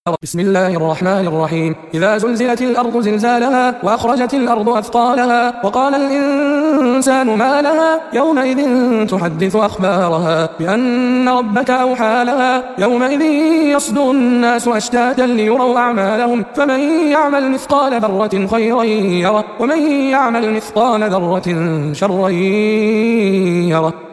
بسم الله الرحمن الرحيم. إذا زلزلت الأرض زلزالها وأخرجت الأرض أثقالها وقال الإنسان ما لها يومئذ تحدث أخبارها بأن ربك أوحى لها يومئذ يصدر الناس أشتاتا ليروا أعمالهم فمن يعمل مثقال ذرة خيرا يره ومن يعمل مثقال ذرة شرا يره.